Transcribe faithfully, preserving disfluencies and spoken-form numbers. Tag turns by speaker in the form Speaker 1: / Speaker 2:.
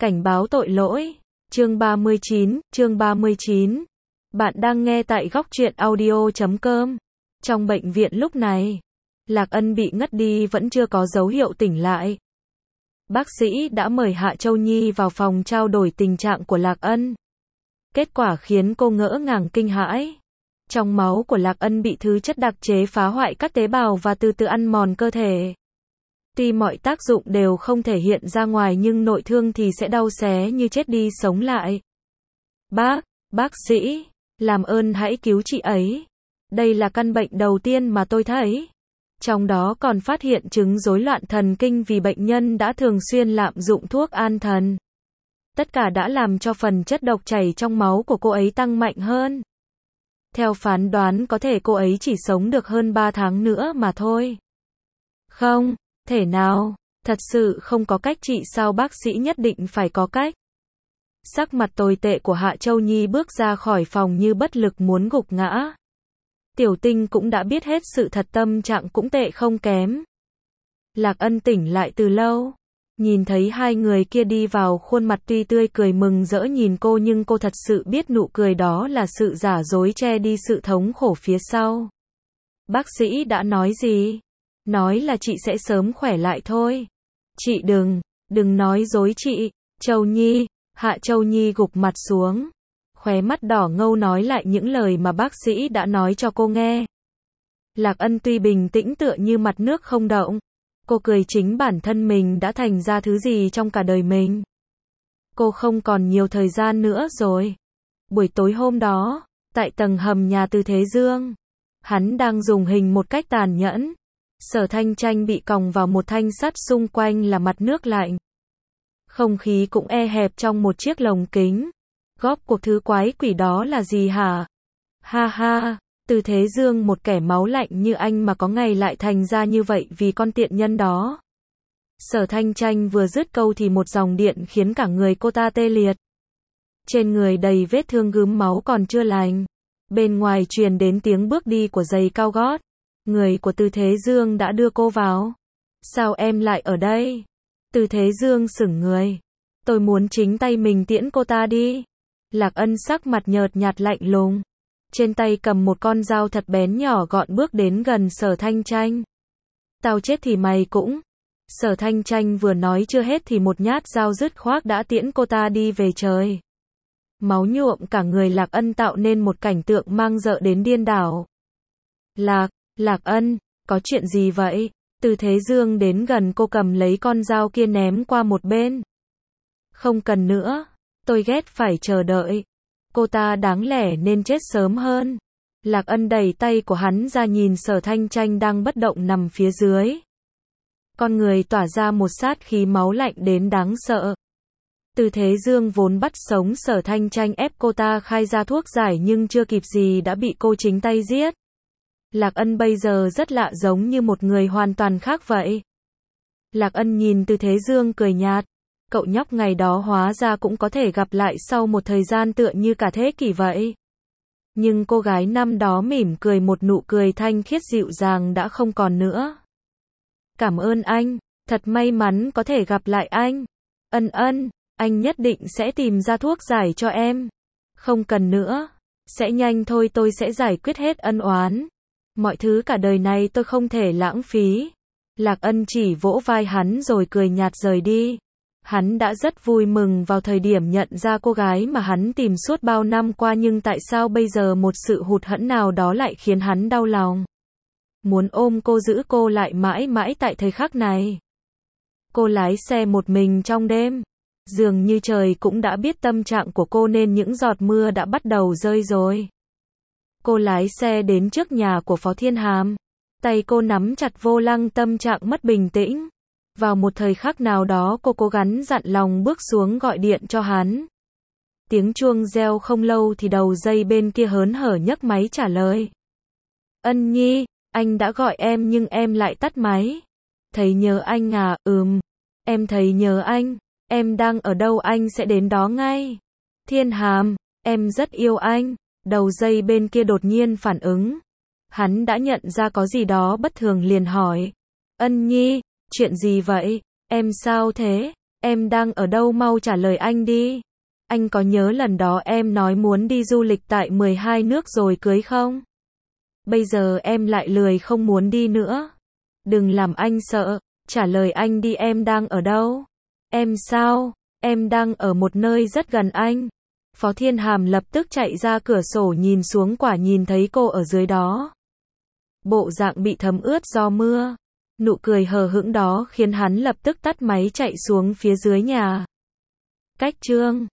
Speaker 1: Cảnh báo tội lỗi. Chương ba mươi chín, chương ba mươi chín. Bạn đang nghe tại góc truyện audio chấm com. Trong bệnh viện lúc này, Lạc Ân bị ngất đi vẫn chưa có dấu hiệu tỉnh lại. Bác sĩ đã mời Hạ Châu Nhi vào phòng trao đổi tình trạng của Lạc Ân. Kết quả khiến cô ngỡ ngàng kinh hãi. Trong máu của Lạc Ân bị thứ chất đặc chế phá hoại các tế bào và từ từ ăn mòn cơ thể. Tuy mọi tác dụng đều không thể hiện ra ngoài nhưng nội thương thì sẽ đau xé như chết đi sống lại. Bác, bác sĩ, làm ơn hãy cứu chị ấy. Đây là căn bệnh đầu tiên mà tôi thấy. Trong đó còn phát hiện chứng rối loạn thần kinh vì bệnh nhân đã thường xuyên lạm dụng thuốc an thần. Tất cả đã làm cho phần chất độc chảy trong máu của cô ấy tăng mạnh hơn. Theo phán đoán có thể cô ấy chỉ sống được hơn ba tháng nữa mà thôi. Không thể nào, thật sự không có cách trị sao? Bác sĩ nhất định phải có cách. Sắc mặt tồi tệ của Hạ Châu Nhi bước ra khỏi phòng như bất lực muốn gục ngã. Tiểu Tinh cũng đã biết hết sự thật, tâm trạng cũng tệ không kém. Lạc Ân tỉnh lại từ lâu. Nhìn thấy hai người kia đi vào, khuôn mặt tuy tươi cười mừng rỡ nhìn cô nhưng cô thật sự biết nụ cười đó là sự giả dối che đi sự thống khổ phía sau. Bác sĩ đã nói gì? Nói là chị sẽ sớm khỏe lại thôi. Chị đừng, đừng nói dối chị. Châu Nhi, Hạ Châu Nhi gục mặt xuống. Khóe mắt đỏ ngầu nói lại những lời mà bác sĩ đã nói cho cô nghe. Lạc Ân tuy bình tĩnh tựa như mặt nước không động. Cô cười chính bản thân mình đã thành ra thứ gì trong cả đời mình. Cô không còn nhiều thời gian nữa rồi. Buổi tối hôm đó, tại tầng hầm nhà Từ Thế Dương, hắn đang dùng hình một cách tàn nhẫn. Sở Thanh Tranh bị còng vào một thanh sắt, xung quanh là mặt nước lạnh. Không khí cũng e hẹp trong một chiếc lồng kính. Góp cuộc thứ quái quỷ đó là gì hả? Ha ha, Từ Thế Dương, một kẻ máu lạnh như anh mà có ngày lại thành ra như vậy vì con tiện nhân đó. Sở Thanh Tranh vừa dứt câu thì một dòng điện khiến cả người cô ta tê liệt. Trên người đầy vết thương gớm máu còn chưa lành. Bên ngoài truyền đến tiếng bước đi của giày cao gót. Người của Từ Thế Dương đã đưa cô vào. Sao em lại ở đây? Từ Thế Dương sững người. Tôi muốn chính tay mình tiễn cô ta đi. Lạc Ân sắc mặt nhợt nhạt lạnh lùng. Trên tay cầm một con dao thật bén nhỏ gọn bước đến gần Sở Thanh Tranh. Tao chết thì mày cũng. Sở Thanh Tranh vừa nói chưa hết thì một nhát dao dứt khoát đã tiễn cô ta đi về trời. Máu nhuộm cả người Lạc Ân tạo nên một cảnh tượng mang rợ đến điên đảo. Lạc, Lạc Ân, có chuyện gì vậy? Từ Thế Dương đến gần cô, cầm lấy con dao kia ném qua một bên. Không cần nữa, tôi ghét phải chờ đợi. Cô ta đáng lẽ nên chết sớm hơn. Lạc Ân đẩy tay của hắn ra, nhìn Sở Thanh Tranh đang bất động nằm phía dưới. Con người tỏa ra một sát khí máu lạnh đến đáng sợ. Từ Thế Dương vốn bắt sống Sở Thanh Tranh, ép cô ta khai ra thuốc giải nhưng chưa kịp gì đã bị cô chính tay giết. Lạc Ân bây giờ rất lạ, giống như một người hoàn toàn khác vậy. Lạc Ân nhìn Từ Thế Dương cười nhạt. Cậu nhóc ngày đó hóa ra cũng có thể gặp lại sau một thời gian tựa như cả thế kỷ vậy. Nhưng cô gái năm đó mỉm cười, một nụ cười thanh khiết dịu dàng đã không còn nữa. Cảm ơn anh, thật may mắn có thể gặp lại anh. Ân ân, anh nhất định sẽ tìm ra thuốc giải cho em. Không cần nữa, sẽ nhanh thôi, tôi sẽ giải quyết hết ân oán. Mọi thứ cả đời này tôi không thể lãng phí. Lạc Ân chỉ vỗ vai hắn rồi cười nhạt rời đi. Hắn đã rất vui mừng vào thời điểm nhận ra cô gái mà hắn tìm suốt bao năm qua, nhưng tại sao bây giờ một sự hụt hẫng nào đó lại khiến hắn đau lòng. Muốn ôm cô, giữ cô lại mãi mãi tại thời khắc này. Cô lái xe một mình trong đêm. Dường như trời cũng đã biết tâm trạng của cô nên những giọt mưa đã bắt đầu rơi rồi. Cô lái xe đến trước nhà của Phó Thiên Hàm. Tay cô nắm chặt vô lăng, tâm trạng mất bình tĩnh. Vào một thời khắc nào đó cô cố gắng dặn lòng bước xuống gọi điện cho hắn. Tiếng chuông reo không lâu thì đầu dây bên kia hớn hở nhấc máy trả lời. Ân Nhi, anh đã gọi em nhưng em lại tắt máy. Thấy nhớ anh à? Ừm, em thấy nhớ anh. Em đang ở đâu? Anh sẽ đến đó ngay. Thiên Hàm, em rất yêu anh. Đầu dây bên kia đột nhiên phản ứng. Hắn đã nhận ra có gì đó bất thường liền hỏi. Ân Nhi, chuyện gì vậy? Em sao thế? Em đang ở đâu mau trả lời anh đi. Anh có nhớ lần đó em nói muốn đi du lịch tại mười hai nước rồi cưới không? Bây giờ em lại lười không muốn đi nữa. Đừng làm anh sợ, trả lời anh đi, em đang ở đâu? Em sao? Em đang ở một nơi rất gần anh. Phó Thiên Hàm lập tức chạy ra cửa sổ nhìn xuống, quả nhìn thấy cô ở dưới đó. Bộ dạng bị thấm ướt do mưa. Nụ cười hờ hững đó khiến hắn lập tức tắt máy chạy xuống phía dưới nhà. Cách chương